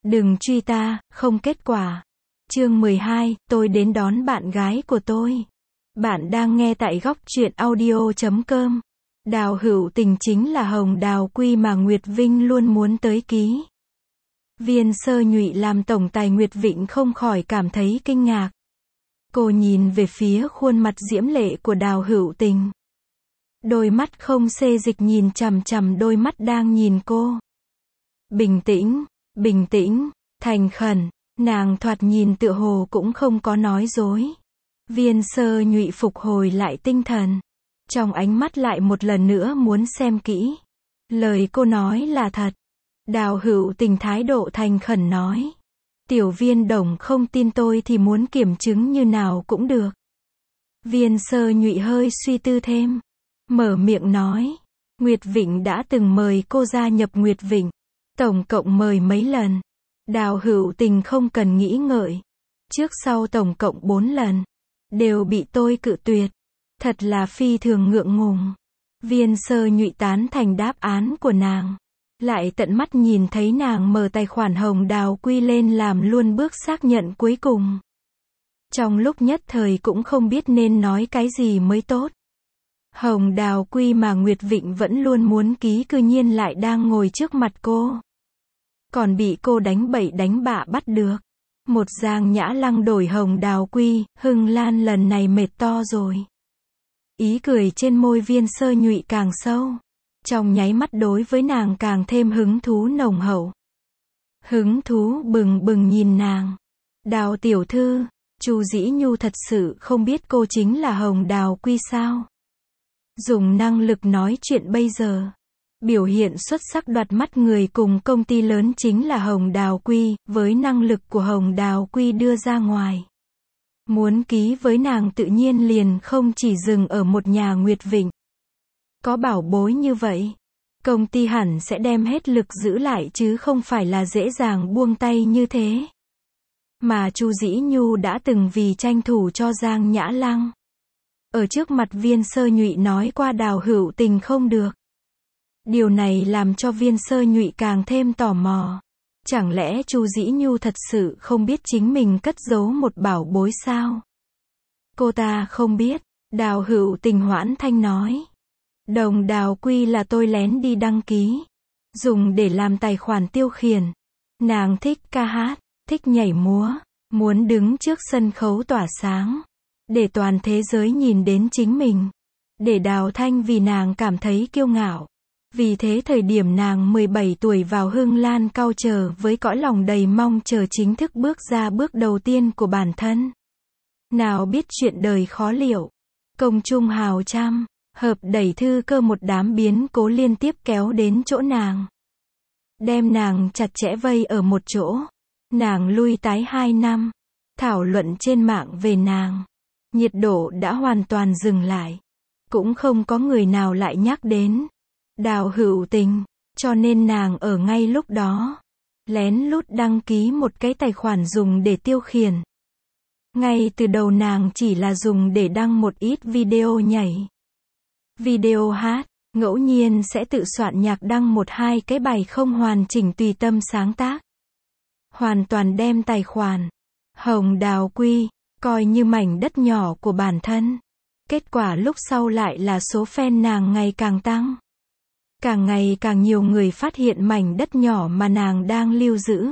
Đừng truy ta, không kết quả. Chương 12, tôi đến đón bạn gái của tôi. Bạn đang nghe tại góc truyện audio.com. Đào Hữu Tình chính là hồng đào quy mà Nguyệt Vinh luôn muốn tới ký. Viên Sơ Nhụy làm tổng tài Nguyệt Vịnh không khỏi cảm thấy kinh ngạc. Cô nhìn về phía khuôn mặt diễm lệ của Đào Hữu Tình. Đôi mắt không xê dịch nhìn chằm chằm đôi mắt đang nhìn cô. Bình tĩnh, thành khẩn, nàng thoạt nhìn tựa hồ cũng không có nói dối. Viên Sơ Nhụy phục hồi lại tinh thần. Trong ánh mắt lại một lần nữa muốn xem kỹ. Lời cô nói là thật. Đào Hữu Tình thái độ thành khẩn nói. Tiểu Viên Đồng không tin tôi thì muốn kiểm chứng như nào cũng được. Viên Sơ Nhụy hơi suy tư thêm. Mở miệng nói. Nguyệt Vịnh đã từng mời cô gia nhập Nguyệt Vịnh. Tổng cộng mời mấy lần. Đào Hữu Tình không cần nghĩ ngợi. Trước sau tổng cộng 4 lần. Đều bị tôi cự tuyệt. Thật là phi thường ngượng ngùng. Viên Sơ Nhụy tán thành đáp án của nàng. Lại tận mắt nhìn thấy nàng mở tài khoản hồng đào quy lên làm luôn bước xác nhận cuối cùng. Trong lúc nhất thời cũng không biết nên nói cái gì mới tốt. Hồng đào quy mà Nguyệt Vịnh vẫn luôn muốn ký cư nhiên lại đang ngồi trước mặt cô. Còn bị cô đánh bậy đánh bạ bắt được. Một Giang Nhã Lăng đổi hồng đào quy, Hưng Lan lần này mệt to rồi. Ý cười trên môi Viên Sơ Nhụy càng sâu. Trong nháy mắt đối với nàng càng thêm hứng thú nồng hậu. Hứng thú bừng bừng nhìn nàng. Đào tiểu thư, Chu Dĩ Nhu thật sự không biết cô chính là hồng đào quy sao? Dùng năng lực nói chuyện bây giờ. Biểu hiện xuất sắc đoạt mắt người cùng công ty lớn chính là hồng đào quy, với năng lực của hồng đào quy đưa ra ngoài. Muốn ký với nàng tự nhiên liền không chỉ dừng ở một nhà Nguyệt Vịnh. Có bảo bối như vậy, công ty hẳn sẽ đem hết lực giữ lại chứ không phải là dễ dàng buông tay như thế. Mà Chu Dĩ Nhu đã từng vì tranh thủ cho Giang Nhã Lăng. Ở trước mặt Viên Sơ Nhụy nói qua Đào Hữu Tình không được. Điều này làm cho Viên Sơ Nhụy càng thêm tò mò. Chẳng lẽ Chu Dĩ Nhu thật sự không biết chính mình cất giấu một bảo bối sao? Cô ta không biết. Đào Hữu Tình hoãn thanh nói. Đồng đào quy là tôi lén đi đăng ký. Dùng để làm tài khoản tiêu khiển. Nàng thích ca hát, thích nhảy múa. Muốn đứng trước sân khấu tỏa sáng. Để toàn thế giới nhìn đến chính mình. Để Đào Thanh vì nàng cảm thấy kiêu ngạo. Vì thế thời điểm nàng 17 tuổi vào Hưng Lan Cao chờ với cõi lòng đầy mong chờ chính thức bước ra bước đầu tiên của bản thân. Nào biết chuyện đời khó liệu. Công trung hào trăm, hợp đẩy thư cơ một đám biến cố liên tiếp kéo đến chỗ nàng. Đem nàng chặt chẽ vây ở một chỗ. Nàng lui tái 2 năm. Thảo luận trên mạng về nàng. Nhiệt độ đã hoàn toàn dừng lại. Cũng không có người nào lại nhắc đến Đào Hữu Tình, cho nên nàng ở ngay lúc đó lén lút đăng ký một cái tài khoản dùng để tiêu khiển. Ngay từ đầu nàng chỉ là dùng để đăng một ít video nhảy, video hát, ngẫu nhiên sẽ tự soạn nhạc đăng 1-2 cái bài không hoàn chỉnh tùy tâm sáng tác. Hoàn toàn đem tài khoản hồng đào quy coi như mảnh đất nhỏ của bản thân. Kết quả lúc sau lại là số fan nàng ngày càng tăng. Càng ngày càng nhiều người phát hiện mảnh đất nhỏ mà nàng đang lưu giữ.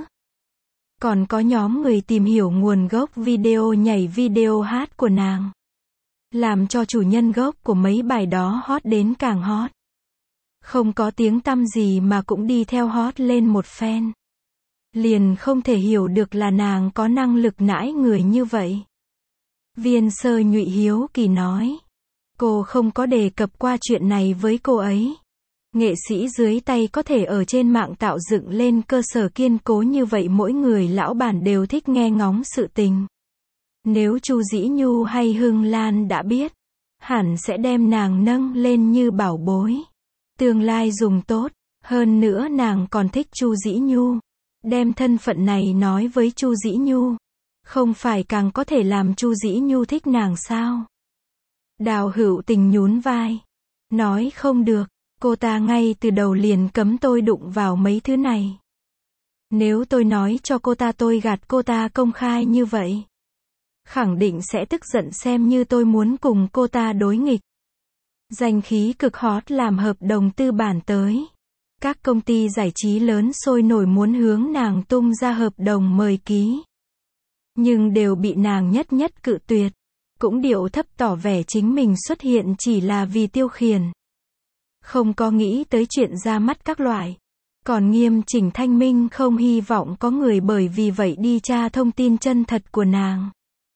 Còn có nhóm người tìm hiểu nguồn gốc video nhảy video hát của nàng. Làm cho chủ nhân gốc của mấy bài đó hot đến càng hot. Không có tiếng tăm gì mà cũng đi theo hot lên một fan. Liền không thể hiểu được là nàng có năng lực nãi người như vậy. Viên Sơ Nhụy hiếu kỳ nói. Cô không có đề cập qua chuyện này với cô ấy. Nghệ sĩ dưới tay có thể ở trên mạng tạo dựng lên cơ sở kiên cố như vậy mỗi người lão bản đều thích nghe ngóng sự tình. Nếu Chu Dĩ Nhu hay Hưng Lan đã biết, hẳn sẽ đem nàng nâng lên như bảo bối. Tương lai dùng tốt, hơn nữa nàng còn thích Chu Dĩ Nhu. Đem thân phận này nói với Chu Dĩ Nhu. Không phải càng có thể làm Chu Dĩ Nhu thích nàng sao? Đào Hữu Tình nhún vai. Nói không được. Cô ta ngay từ đầu liền cấm tôi đụng vào mấy thứ này. Nếu tôi nói cho cô ta tôi gạt cô ta công khai như vậy, khẳng định sẽ tức giận xem như tôi muốn cùng cô ta đối nghịch. Danh khí cực hot làm hợp đồng tư bản tới. Các công ty giải trí lớn sôi nổi muốn hướng nàng tung ra hợp đồng mời ký. Nhưng đều bị nàng nhất nhất cự tuyệt. Cũng điệu thấp tỏ vẻ chính mình xuất hiện chỉ là vì tiêu khiển. Không có nghĩ tới chuyện ra mắt các loại. Còn nghiêm chỉnh thanh minh không hy vọng có người bởi vì vậy đi tra thông tin chân thật của nàng.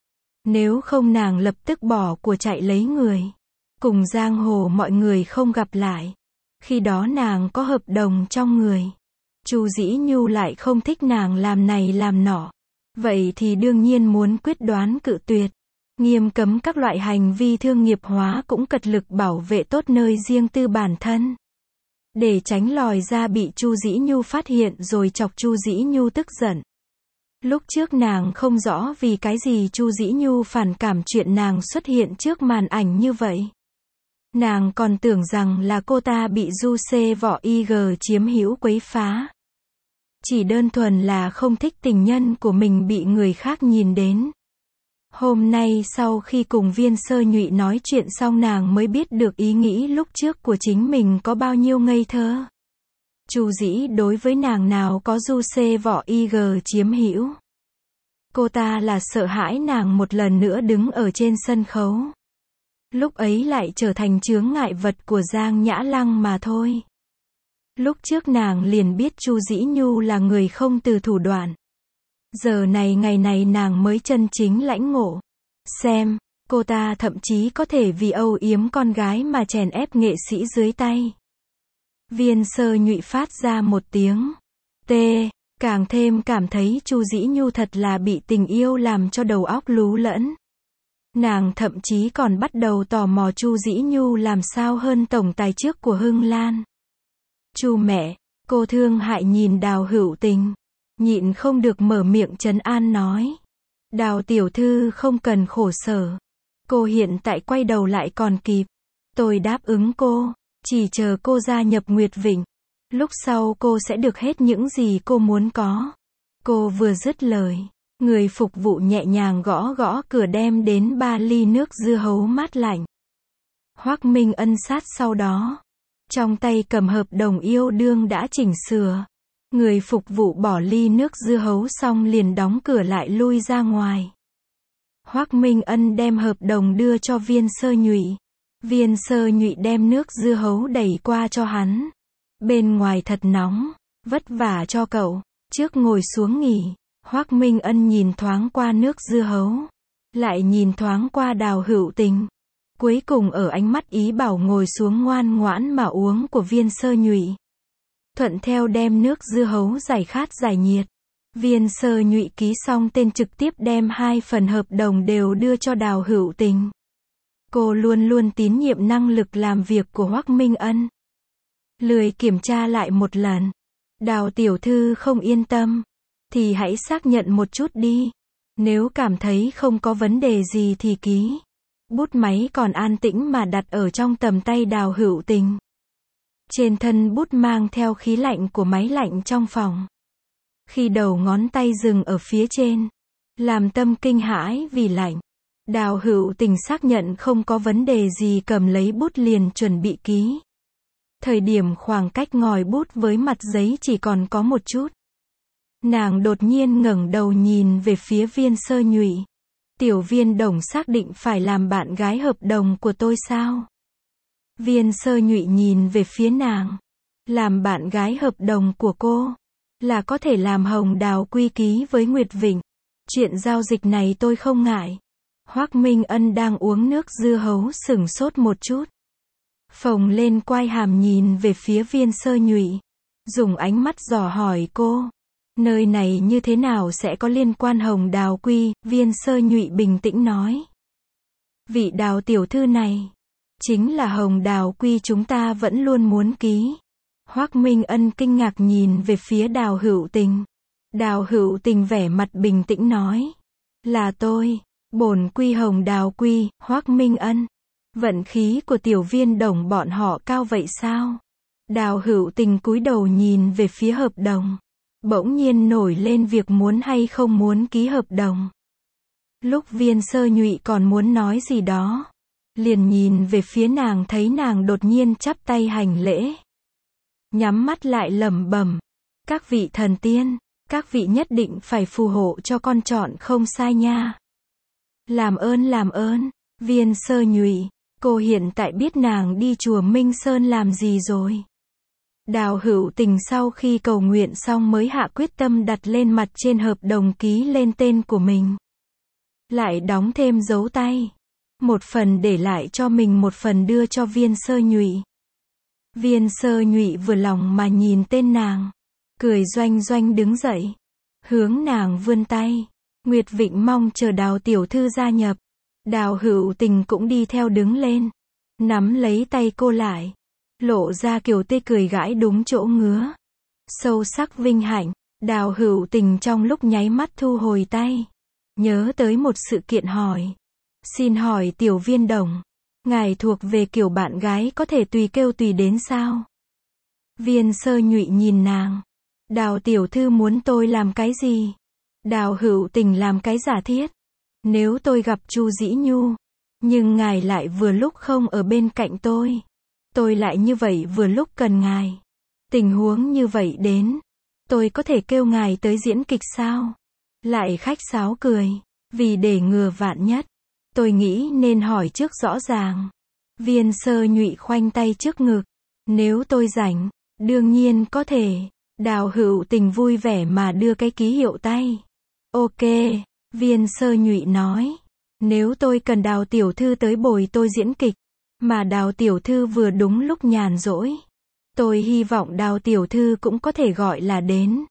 Nếu không nàng lập tức bỏ của chạy lấy người. Cùng giang hồ mọi người không gặp lại. Khi đó nàng có hợp đồng trong người. Chu Dĩ Nhu lại không thích nàng làm này làm nọ. Vậy thì đương nhiên muốn quyết đoán cự tuyệt. Nghiêm cấm các loại hành vi thương nghiệp hóa cũng cật lực bảo vệ tốt nơi riêng tư bản thân. Để tránh lòi ra bị Chu Dĩ Nhu phát hiện rồi chọc Chu Dĩ Nhu tức giận. Lúc trước nàng không rõ vì cái gì Chu Dĩ Nhu phản cảm chuyện nàng xuất hiện trước màn ảnh như vậy. Nàng còn tưởng rằng là cô ta bị Du C Võ IG chiếm hữu quấy phá. Chỉ đơn thuần là không thích tình nhân của mình bị người khác nhìn đến. Hôm nay sau khi cùng Viên Sơ Nhụy nói chuyện xong nàng mới biết được ý nghĩ lúc trước của chính mình có bao nhiêu ngây thơ. Chu Dĩ đối với nàng nào có Du C Võ IG chiếm hữu. Cô ta là sợ hãi nàng một lần nữa đứng ở trên sân khấu. Lúc ấy lại trở thành chướng ngại vật của Giang Nhã Lăng mà thôi. Lúc trước nàng liền biết Chu Dĩ Nhu là người không từ thủ đoạn. Giờ này ngày này nàng mới chân chính lãnh ngộ. Xem, cô ta thậm chí có thể vì âu yếm con gái mà chèn ép nghệ sĩ dưới tay. Viên Sơ Nhụy phát ra một tiếng tê, càng thêm cảm thấy Chu Dĩ Nhu thật là bị tình yêu làm cho đầu óc lú lẫn. Nàng thậm chí còn bắt đầu tò mò Chu Dĩ Nhu làm sao hơn tổng tài trước của Hưng Lan. Chu mẹ, cô thương hại nhìn Đào Hữu Tình, nhịn không được mở miệng trấn an nói. Đào tiểu thư không cần khổ sở. Cô hiện tại quay đầu lại còn kịp. Tôi đáp ứng cô, chỉ chờ cô gia nhập Nguyệt Vịnh. Lúc sau cô sẽ được hết những gì cô muốn có. Cô vừa dứt lời, người phục vụ nhẹ nhàng gõ gõ cửa đem đến 3 ly nước dưa hấu mát lạnh. Hoắc Minh Ân sát sau đó, trong tay cầm hợp đồng yêu đương đã chỉnh sửa. Người phục vụ bỏ ly nước dưa hấu xong liền đóng cửa lại lui ra ngoài. Hoắc Minh Ân đem hợp đồng đưa cho Viên Sơ Nhụy. Viên Sơ Nhụy đem nước dưa hấu đẩy qua cho hắn. Bên ngoài thật nóng, vất vả cho cậu, trước ngồi xuống nghỉ. Hoắc Minh Ân nhìn thoáng qua nước dưa hấu, lại nhìn thoáng qua Đào Hữu Tình. Cuối cùng ở ánh mắt ý bảo ngồi xuống ngoan ngoãn mà uống của Viên Sơ Nhụy. Thuận theo đem nước dưa hấu giải khát giải nhiệt. Viên Sơ Nhụy ký xong tên trực tiếp đem 2 phần hợp đồng đều đưa cho Đào Hữu Tình. Cô luôn luôn tín nhiệm năng lực làm việc của Hoắc Minh Ân. Lười kiểm tra lại một lần. Đào tiểu thư không yên tâm, thì hãy xác nhận một chút đi. Nếu cảm thấy không có vấn đề gì thì ký. Bút máy còn an tĩnh mà đặt ở trong tầm tay Đào Hữu Tình. Trên thân bút mang theo khí lạnh của máy lạnh trong phòng. Khi đầu ngón tay dừng ở phía trên, làm tâm kinh hãi vì lạnh. Đào Hữu Tình xác nhận không có vấn đề gì cầm lấy bút liền chuẩn bị ký. Thời điểm khoảng cách ngòi bút với mặt giấy chỉ còn có một chút. Nàng đột nhiên ngẩng đầu nhìn về phía Viên Sơ Nhụy. Tiểu Viên Đồng xác định phải làm bạn gái hợp đồng của tôi sao? Viên Sơ Nhụy nhìn về phía nàng. Làm bạn gái hợp đồng của cô là có thể làm Hồng Đào quy ký với Nguyệt Vịnh. Chuyện giao dịch này tôi không ngại. Hoắc Minh Ân đang uống nước dưa hấu sửng sốt một chút. Phồng lên quai hàm nhìn về phía Viên Sơ Nhụy. Dùng ánh mắt dò hỏi cô. Nơi này như thế nào sẽ có liên quan Hồng Đào quy? Viên Sơ Nhụy bình tĩnh nói. Vị Đào tiểu thư này chính là Hồng Đào quy chúng ta vẫn luôn muốn ký. Hoắc Minh Ân kinh ngạc nhìn về phía Đào Hữu Tình. Đào Hữu Tình vẻ mặt bình tĩnh nói. Là tôi, bổn quy Hồng Đào quy. Hoắc Minh Ân. Vận khí của Tiểu Viên Đồng bọn họ cao vậy sao? Đào Hữu Tình cúi đầu nhìn về phía hợp đồng. bỗng nhiên nổi lên việc muốn hay không muốn ký hợp đồng. Lúc Viên Sơ Nhụy còn muốn nói gì đó, liền nhìn về phía nàng thấy nàng đột nhiên chắp tay hành lễ. Nhắm mắt lại lẩm bẩm, các vị thần tiên, các vị nhất định phải phù hộ cho con chọn không sai nha. Làm ơn, Viên Sơ Nhụy, cô hiện tại biết nàng đi chùa Minh Sơn làm gì rồi. Đào Hữu Tình sau khi cầu nguyện xong mới hạ quyết tâm đặt lên mặt trên hợp đồng ký lên tên của mình. Lại đóng thêm dấu tay. Một phần để lại cho mình, một phần đưa cho Viên Sơ Nhụy. Viên Sơ Nhụy vừa lòng mà nhìn tên nàng, cười doanh doanh đứng dậy, hướng nàng vươn tay. Nguyệt Vịnh mong chờ Đào tiểu thư gia nhập. Đào Hữu Tình cũng đi theo đứng lên, nắm lấy tay cô lại, lộ ra kiểu tê cười gãi đúng chỗ ngứa. Sâu sắc vinh hạnh, Đào Hữu Tình trong lúc nháy mắt thu hồi tay, nhớ tới một sự kiện hỏi. Xin hỏi Tiểu Viên Đồng, ngài thuộc về kiểu bạn gái có thể tùy kêu tùy đến sao? Viên Sơ Nhụy nhìn nàng. Đào tiểu thư muốn tôi làm cái gì? Đào Hữu Tình làm cái giả thiết. Nếu tôi gặp Chu Dĩ Nhu, nhưng ngài lại vừa lúc không ở bên cạnh tôi lại như vậy vừa lúc cần ngài. Tình huống như vậy đến, tôi có thể kêu ngài tới diễn kịch sao? Lại khách sáo cười, vì để ngừa vạn nhất, tôi nghĩ nên hỏi trước rõ ràng. Viên Sơ Nhụy khoanh tay trước ngực, nếu tôi rảnh, đương nhiên có thể. Đào Hữu Tình vui vẻ mà đưa cái ký hiệu tay. Ok, Viên Sơ Nhụy nói, nếu tôi cần Đào tiểu thư tới bồi tôi diễn kịch, mà Đào tiểu thư vừa đúng lúc nhàn rỗi, tôi hy vọng Đào tiểu thư cũng có thể gọi là đến.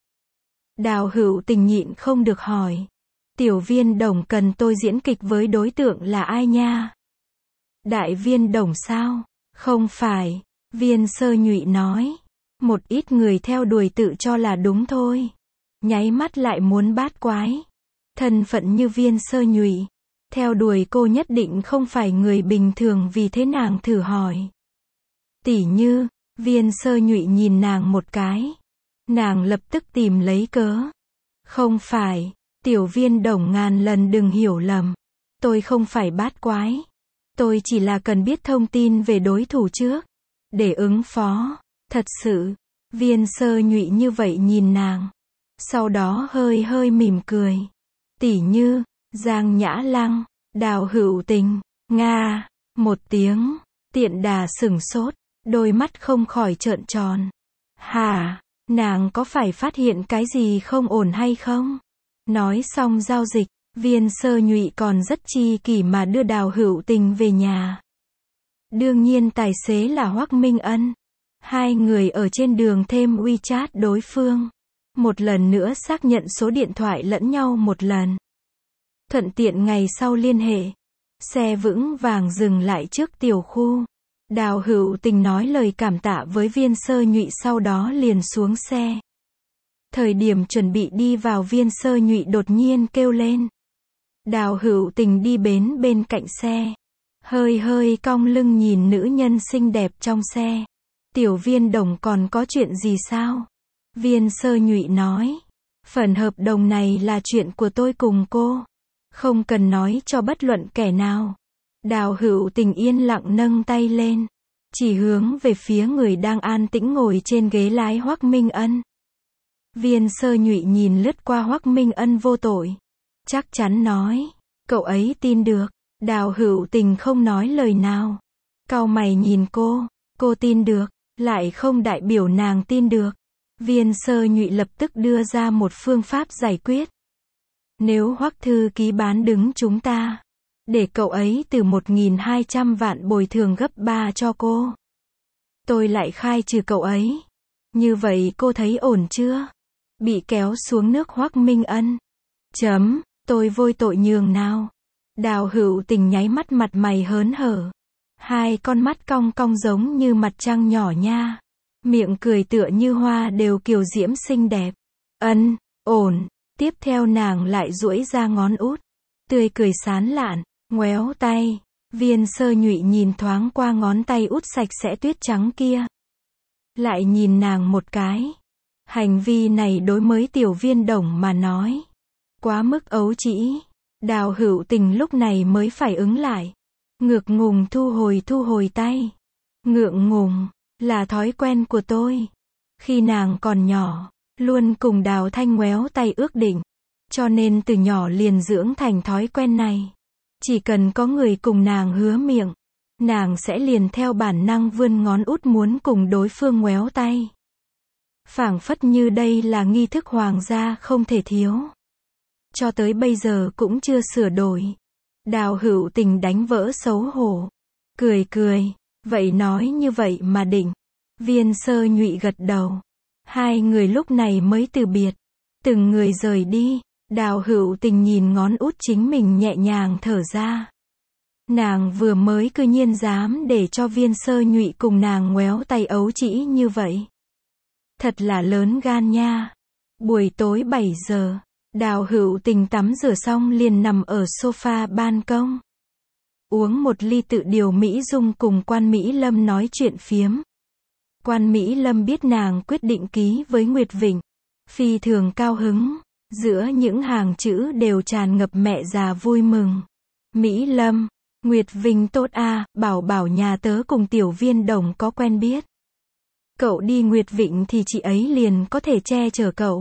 Đào Hữu Tình nhịn không được hỏi, Tiểu Viên Đồng cần tôi diễn kịch với đối tượng là ai nha? Đại Viên Đồng sao? Không phải, Viên Sơ Nhụy nói. Một ít người theo đuổi tự cho là đúng thôi. Nháy mắt lại muốn bát quái. Thân phận như Viên Sơ Nhụy, theo đuổi cô nhất định không phải người bình thường, vì thế nàng thử hỏi. Tỉ như, Viên Sơ Nhụy nhìn nàng một cái. Nàng lập tức tìm lấy cớ. Không phải, Tiểu Viên Đồng ngàn lần đừng hiểu lầm. Tôi không phải bát quái. Tôi chỉ là cần biết thông tin về đối thủ trước, để ứng phó. Thật sự, Viên Sơ Nhụy như vậy nhìn nàng. Sau đó hơi hơi mỉm cười. Tỉ như, Giang Nhã Lăng, Đào Hữu Tình, Nga, một tiếng, Tiện Đà sửng sốt, đôi mắt không khỏi trợn tròn. Hả, nàng có phải phát hiện cái gì không ổn hay không? Nói xong giao dịch, Viên Sơ Nhụy còn rất chi kỷ mà đưa Đào Hữu Tình về nhà. Đương nhiên tài xế là Hoắc Minh Ân. Hai người ở trên đường thêm WeChat đối phương. Một lần nữa xác nhận số điện thoại lẫn nhau một lần. Thuận tiện ngày sau liên hệ. Xe vững vàng dừng lại trước tiểu khu. Đào Hữu Tình nói lời cảm tạ với Viên Sơ Nhụy, sau đó liền xuống xe. Thời điểm chuẩn bị đi vào, Viên Sơ Nhụy đột nhiên kêu lên. Đào Hữu Tình đi bến bên cạnh xe, hơi hơi cong lưng nhìn nữ nhân xinh đẹp trong xe. Tiểu Viên Đồng còn có chuyện gì sao? Viên Sơ Nhụy nói, phần hợp đồng này là chuyện của tôi cùng cô, không cần nói cho bất luận kẻ nào. Đào Hữu Tình yên lặng nâng tay lên, chỉ hướng về phía người đang an tĩnh ngồi trên ghế lái, Hoắc Minh Ân. Viên Sơ Nhụy nhìn lướt qua Hoắc Minh Ân vô tội, chắc chắn nói, cậu ấy tin được. Đào Hữu Tình không nói lời nào, cau mày nhìn cô tin được, lại không đại biểu nàng tin được. Viên Sơ Nhụy lập tức đưa ra một phương pháp giải quyết. Nếu Hoắc thư ký bán đứng chúng ta, để cậu ấy từ 1.200 vạn bồi thường gấp 3 cho cô, tôi lại khai trừ cậu ấy. Như vậy cô thấy ổn chưa? Bị kéo xuống nước Hoắc Minh Ân. Tôi vôi tội nhường nào? Đào Hữu Tình nháy mắt, mặt mày hớn hở. Hai con mắt cong cong giống như mặt trăng nhỏ nha. Miệng cười tựa như hoa đều kiều diễm xinh đẹp. Ổn. Tiếp theo nàng lại duỗi ra ngón út, tươi cười sán lạn, ngoéo tay. Viên Sơ Nhụy nhìn thoáng qua ngón tay út sạch sẽ tuyết trắng kia, lại nhìn nàng một cái. Hành vi này đối với Tiểu Viên Đồng mà nói, quá mức ấu trĩ. Đào Hữu Tình lúc này mới phải ứng lại. Ngượng ngùng thu hồi tay. Ngượng ngùng, là thói quen của tôi. Khi nàng còn nhỏ, luôn cùng Đào Thanh ngoéo tay ước định. Cho nên từ nhỏ liền dưỡng thành thói quen này. Chỉ cần có người cùng nàng hứa miệng, nàng sẽ liền theo bản năng vươn ngón út muốn cùng đối phương ngoéo tay. Phảng phất như đây là nghi thức hoàng gia không thể thiếu. Cho tới bây giờ cũng chưa sửa đổi. Đào Hữu Tình đánh vỡ xấu hổ. Cười, vậy nói như vậy mà định. Viên Sơ Nhụy gật đầu. Hai người lúc này mới từ biệt. Từng người rời đi. Đào Hữu Tình nhìn ngón út chính mình nhẹ nhàng thở ra. Nàng vừa mới cư nhiên dám để cho Viên Sơ Nhụy cùng nàng ngoéo tay ấu trĩ như vậy. Thật là lớn gan nha. Buổi tối 7 giờ, Đào Hữu Tình tắm rửa xong liền nằm ở sofa ban công. Uống một ly tự điều Mỹ Dung cùng Quan Mỹ Lâm nói chuyện phiếm. Quan Mỹ Lâm biết nàng quyết định ký với Nguyệt Vịnh. Phi thường cao hứng. Giữa những hàng chữ đều tràn ngập mẹ già vui mừng. Mỹ Lâm, Nguyệt Vinh tốt a, bảo nhà tớ cùng Tiểu Viên Đồng có quen biết. Cậu đi Nguyệt Vịnh thì chị ấy liền có thể che chở cậu.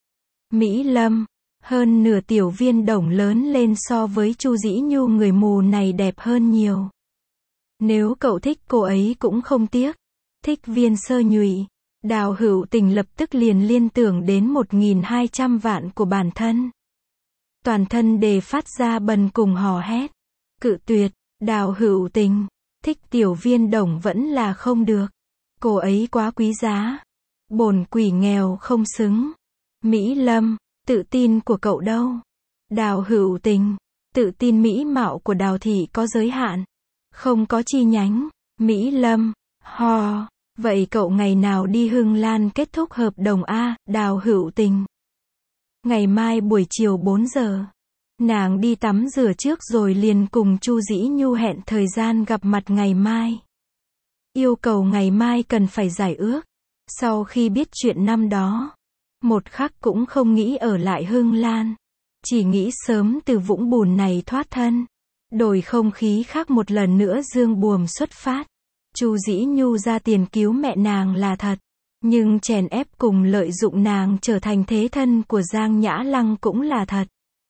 Mỹ Lâm, hơn nửa Tiểu Viên Đồng lớn lên so với Chu Dĩ Nhu người mù này đẹp hơn nhiều. Nếu cậu thích cô ấy cũng không tiếc. Thích Viên Sơ Nhụy. Đào Hữu Tình lập tức liền liên tưởng đến 1.200 vạn của bản thân. Toàn thân đề phát ra bần cùng hò hét. Cự tuyệt, Đào Hữu Tình. Thích Tiểu Viên Đồng vẫn là không được. Cô ấy quá quý giá. Bổn quỷ nghèo không xứng. Mỹ Lâm, tự tin của cậu đâu? Đào Hữu Tình, tự tin mỹ mạo của Đào thị có giới hạn. Không có chi nhánh. Mỹ Lâm, vậy cậu ngày nào đi Hưng Lan kết thúc hợp đồng a? Đào Hữu Tình. Ngày mai buổi chiều 4 giờ. Nàng đi tắm rửa trước rồi liền cùng Chu Dĩ Nhu hẹn thời gian gặp mặt ngày mai. Yêu cầu ngày mai cần phải giải ước. Sau khi biết chuyện năm đó, một khắc cũng không nghĩ ở lại Hưng Lan. Chỉ nghĩ sớm từ vũng bùn này thoát thân. Đổi không khí khác một lần nữa dương buồm xuất phát. Chu Dĩ Nhu ra tiền cứu mẹ nàng là thật. Nhưng chèn ép cùng lợi dụng nàng trở thành thế thân của Giang Nhã Lăng cũng là thật.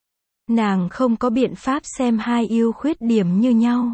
Nàng không có biện pháp xem hai yêu khuyết điểm như nhau.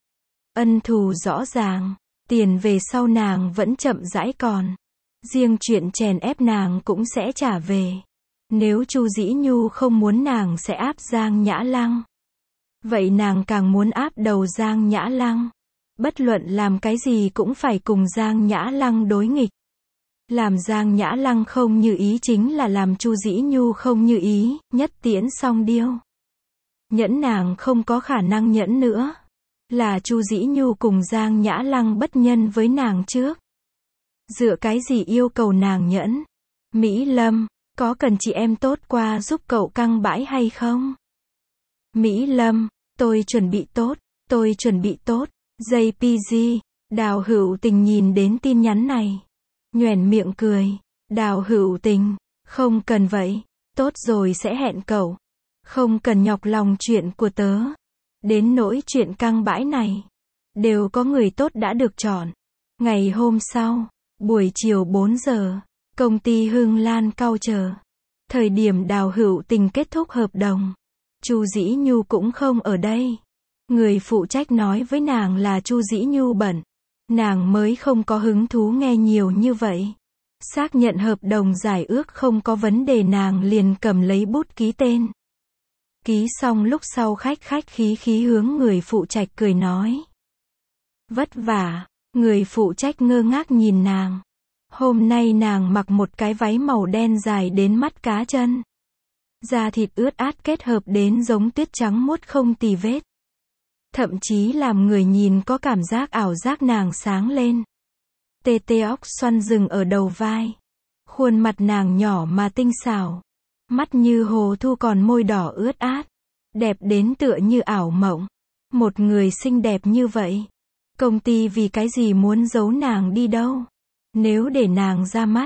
Ân thù rõ ràng. Tiền về sau nàng vẫn chậm rãi còn. Riêng chuyện chèn ép nàng cũng sẽ trả về. Nếu Chu Dĩ Nhu không muốn nàng sẽ áp Giang Nhã Lăng. Vậy nàng càng muốn áp đầu Giang Nhã Lăng. Bất luận làm cái gì cũng phải cùng Giang Nhã Lăng đối nghịch. Làm Giang Nhã Lăng không như ý chính là làm Chu Dĩ Nhu không như ý, nhất tiễn song điêu. Nhẫn nàng không có khả năng nhẫn nữa. Là Chu Dĩ Nhu cùng Giang Nhã Lăng bất nhân với nàng trước. Dựa cái gì yêu cầu nàng nhẫn? Mỹ Lâm, có cần chị em tốt qua giúp cậu căng bãi hay không? Mỹ Lâm, tôi chuẩn bị tốt. JPG, Đào Hữu Tình nhìn đến tin nhắn này. Nhoẻn miệng cười. Đào Hữu Tình, không cần vậy. Tốt rồi sẽ hẹn cậu. Không cần nhọc lòng chuyện của tớ. Đến nỗi chuyện căng bãi này. Đều có người tốt đã được chọn. Ngày hôm sau, buổi chiều 4 giờ, công ty Hưng Lan Culture. Thời điểm Đào Hữu Tình kết thúc hợp đồng. Chu Dĩ Nhu cũng không ở đây. Người phụ trách nói với nàng là Chu Dĩ Nhu bận. Nàng mới không có hứng thú nghe nhiều như vậy. Xác nhận hợp đồng giải ước không có vấn đề nàng liền cầm lấy bút ký tên. Ký xong lúc sau khách khí hướng người phụ trách cười nói. Vất vả, người phụ trách ngơ ngác nhìn nàng. Hôm nay nàng mặc một cái váy màu đen dài đến mắt cá chân. Da thịt ướt át kết hợp đến giống tuyết trắng muốt không tì vết. Thậm chí làm người nhìn có cảm giác ảo giác nàng sáng lên. Tê tê óc xoăn rừng ở đầu vai. Khuôn mặt nàng nhỏ mà tinh xảo. Mắt như hồ thu còn môi đỏ ướt át. Đẹp đến tựa như ảo mộng. Một người xinh đẹp như vậy. Công ty vì cái gì muốn giấu nàng đi đâu? Nếu để nàng ra mắt,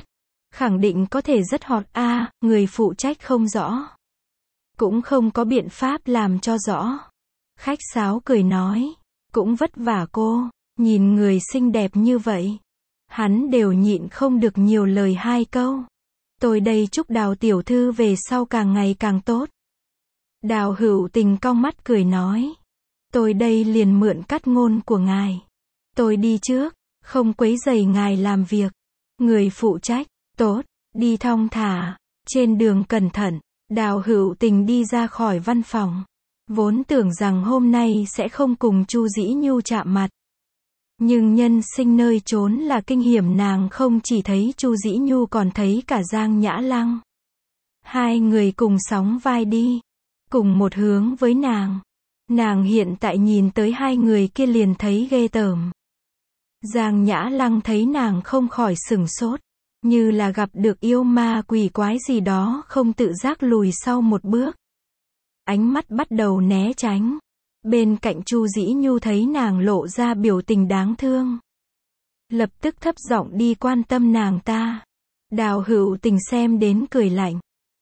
Khẳng định có thể rất hot a, người phụ trách không rõ. Cũng không có biện pháp làm cho rõ. Khách sáo cười nói. Cũng vất vả cô, nhìn người xinh đẹp như vậy. Hắn đều nhịn không được nhiều lời hai câu. Tôi đây chúc Đào tiểu thư về sau càng ngày càng tốt. Đào Hữu Tình cong mắt cười nói. Tôi đây liền mượn cắt ngôn của ngài. Tôi đi trước, không quấy rầy ngài làm việc. Người phụ trách, tốt, đi thong thả, trên đường cẩn thận. Đào Hữu Tình đi ra khỏi văn phòng. Vốn tưởng rằng hôm nay sẽ không cùng Chu Dĩ Nhu chạm mặt. Nhưng nhân sinh nơi trốn là kinh hiểm, nàng không chỉ thấy Chu Dĩ Nhu còn thấy cả Giang Nhã Lăng. Hai người cùng sóng vai đi, cùng một hướng với nàng. Nàng hiện tại nhìn tới hai người kia liền thấy ghê tởm. Giang Nhã Lăng thấy nàng không khỏi sửng sốt, như là gặp được yêu ma quỷ quái gì đó, không tự giác lùi sau một bước. Ánh mắt bắt đầu né tránh. Bên cạnh Chu Dĩ Nhu thấy nàng lộ ra biểu tình đáng thương, lập tức thấp giọng đi quan tâm nàng ta. Đào Hữu Tình xem đến cười lạnh.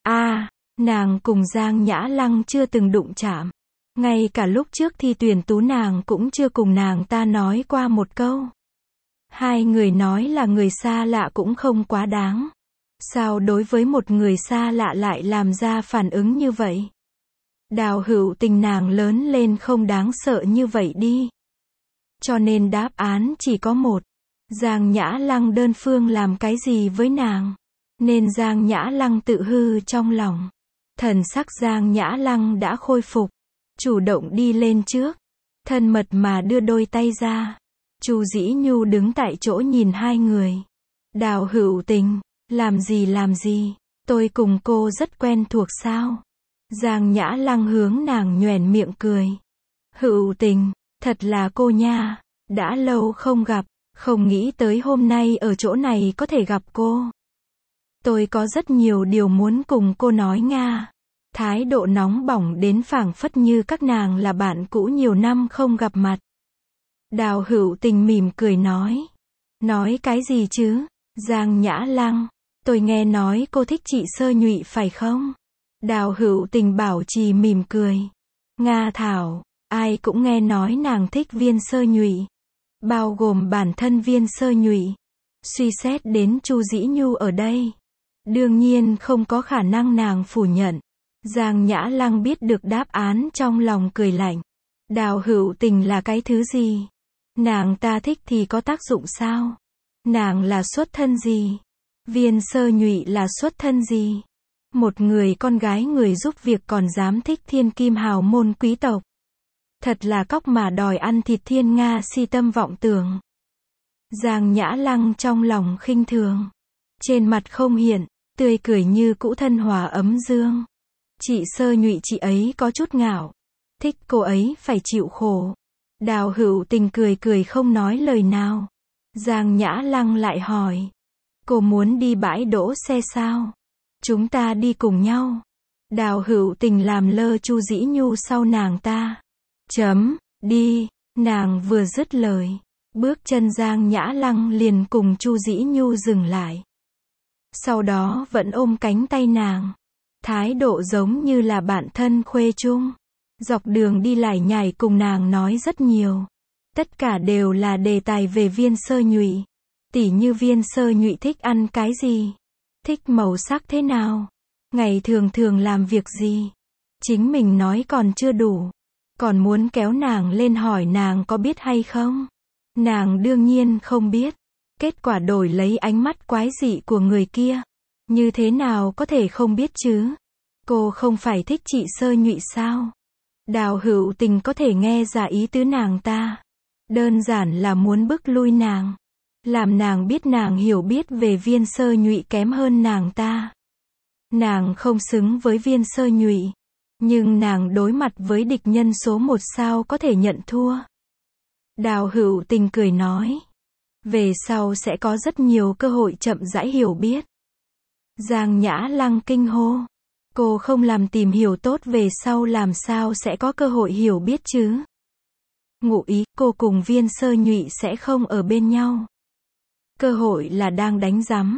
Nàng cùng Giang Nhã Lăng chưa từng đụng chạm. Ngay cả lúc trước thi tuyển tú nàng cũng chưa cùng nàng ta nói qua một câu. Hai người nói là người xa lạ cũng không quá đáng. Sao đối với một người xa lạ lại làm ra phản ứng như vậy? Đào Hữu Tình nàng lớn lên không đáng sợ như vậy đi. Cho nên đáp án chỉ có một. Giang Nhã Lăng đơn phương làm cái gì với nàng? Nên Giang Nhã Lăng tự hư trong lòng. Thần sắc Giang Nhã Lăng đã khôi phục. Chủ động đi lên trước. Thân mật mà đưa đôi tay ra. Chu Dĩ Nhu đứng tại chỗ nhìn hai người. Đào Hữu Tình, làm gì? Tôi cùng cô rất quen thuộc sao? Giang Nhã Lăng hướng nàng nhoẻn miệng cười. Hữu Tình, thật là cô nha. Đã lâu không gặp, không nghĩ tới hôm nay ở chỗ này có thể gặp cô. Tôi có rất nhiều điều muốn cùng cô nói nga. Thái độ nóng bỏng đến phảng phất như các nàng là bạn cũ nhiều năm không gặp mặt. Đào Hữu Tình mỉm cười nói. Nói cái gì chứ? Giang Nhã Lăng, tôi nghe nói cô thích chị Sơ Nhụy phải không? Đào Hữu Tình bảo trì mỉm cười. Nga Thảo, ai cũng nghe nói nàng thích Viên Sơ Nhụy. Bao gồm bản thân Viên Sơ Nhụy. Suy xét đến Chu Dĩ Nhu ở đây. Đương nhiên không có khả năng nàng phủ nhận. Giang Nhã Lăng biết được đáp án trong lòng cười lạnh. Đào Hữu Tình là cái thứ gì? Nàng ta thích thì có tác dụng sao? Nàng là xuất thân gì? Viên Sơ Nhụy là xuất thân gì? Một người con gái người giúp việc còn dám thích thiên kim hào môn quý tộc. Thật là cóc mà đòi ăn thịt thiên nga, si tâm vọng tưởng. Giang Nhã Lăng trong lòng khinh thường. Trên mặt không hiện, tươi cười như cũ thân hòa ấm dương. Chị Sơ Nhụy chị ấy có chút ngạo. Thích cô ấy phải chịu khổ. Đào Hữu Tình cười không nói lời nào. Giang Nhã Lăng lại hỏi. Cô muốn đi bãi đỗ xe sao? Chúng ta đi cùng nhau. Đào Hữu Tình làm lơ Chu Dĩ Nhu sau nàng ta. Đi, nàng vừa dứt lời. Bước chân Giang Nhã Lăng liền cùng Chu Dĩ Nhu dừng lại. Sau đó vẫn ôm cánh tay nàng. Thái độ giống như là bạn thân khuê chung. Dọc đường đi lải nhải cùng nàng nói rất nhiều. Tất cả đều là đề tài về Viên Sơ Nhụy. Tỉ như Viên Sơ Nhụy thích ăn cái gì? Thích màu sắc thế nào? Ngày thường làm việc gì? Chính mình nói còn chưa đủ. Còn muốn kéo nàng lên hỏi nàng có biết hay không? Nàng đương nhiên không biết. Kết quả đổi lấy ánh mắt quái dị của người kia. Như thế nào có thể không biết chứ? Cô không phải thích chị Sơ Nhụy sao? Đào Hữu Tình có thể nghe ra ý tứ nàng ta. Đơn giản là muốn bức lui nàng. Làm nàng biết nàng hiểu biết về Viên Sơ Nhụy kém hơn nàng ta. Nàng không xứng với Viên Sơ Nhụy. Nhưng nàng đối mặt với địch nhân số một sao có thể nhận thua. Đào Hữu Tình cười nói. Về sau sẽ có rất nhiều cơ hội chậm rãi hiểu biết. Giang Nhã Lăng kinh hô. Cô không làm tìm hiểu tốt về sau làm sao sẽ có cơ hội hiểu biết chứ? Ngụ ý, cô cùng Viên Sơ Nhụy sẽ không ở bên nhau. Cơ hội là đang đánh rắm.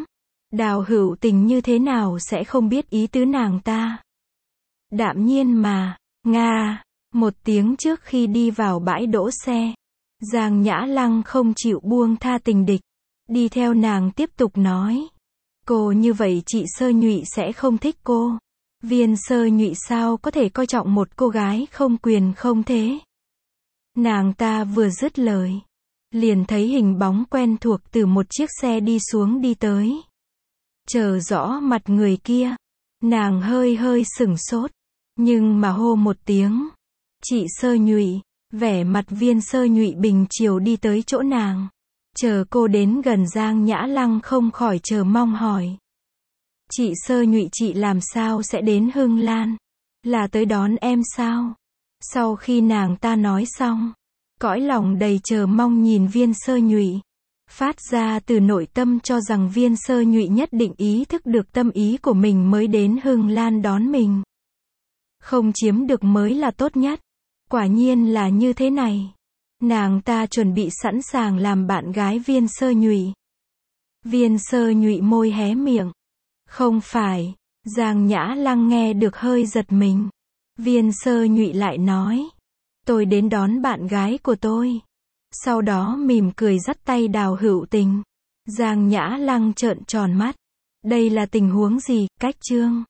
Đào Hữu Tình như thế nào sẽ không biết ý tứ nàng ta. Đạm nhiên mà, nga, một tiếng trước khi đi vào bãi đỗ xe. Giang Nhã Lăng không chịu buông tha tình địch. Đi theo nàng tiếp tục nói. Cô như vậy chị Sơ Nhụy sẽ không thích cô. Viên Sơ Nhụy sao có thể coi trọng một cô gái không quyền không thế. Nàng ta vừa dứt lời. Liền thấy hình bóng quen thuộc từ một chiếc xe đi xuống đi tới. Chờ rõ mặt người kia. Nàng hơi hơi sửng sốt. Nhưng mà hô một tiếng. Chị Sơ Nhụy. Vẻ mặt Viên Sơ Nhụy bình chiều đi tới chỗ nàng. Chờ cô đến gần Giang Nhã Lăng không khỏi chờ mong hỏi. Chị Sơ Nhụy chị làm sao sẽ đến Hưng Lan? Là tới đón em sao? Sau khi nàng ta nói xong. Cõi lòng đầy chờ mong nhìn Viên Sơ Nhụy. Phát ra từ nội tâm cho rằng Viên Sơ Nhụy nhất định ý thức được tâm ý của mình mới đến Hưng Lan đón mình. Không chiếm được mới là tốt nhất. Quả nhiên là như thế này. Nàng ta chuẩn bị sẵn sàng làm bạn gái Viên Sơ Nhụy. Viên Sơ Nhụy môi hé miệng. Không phải. Giang Nhã Lăng nghe được hơi giật mình. Viên Sơ Nhụy lại nói. Tôi đến đón bạn gái của tôi. Sau đó mỉm cười dắt tay Đào Hữu Tình. Giang Nhã Lăng trợn tròn mắt. Đây là tình huống gì, cách chương?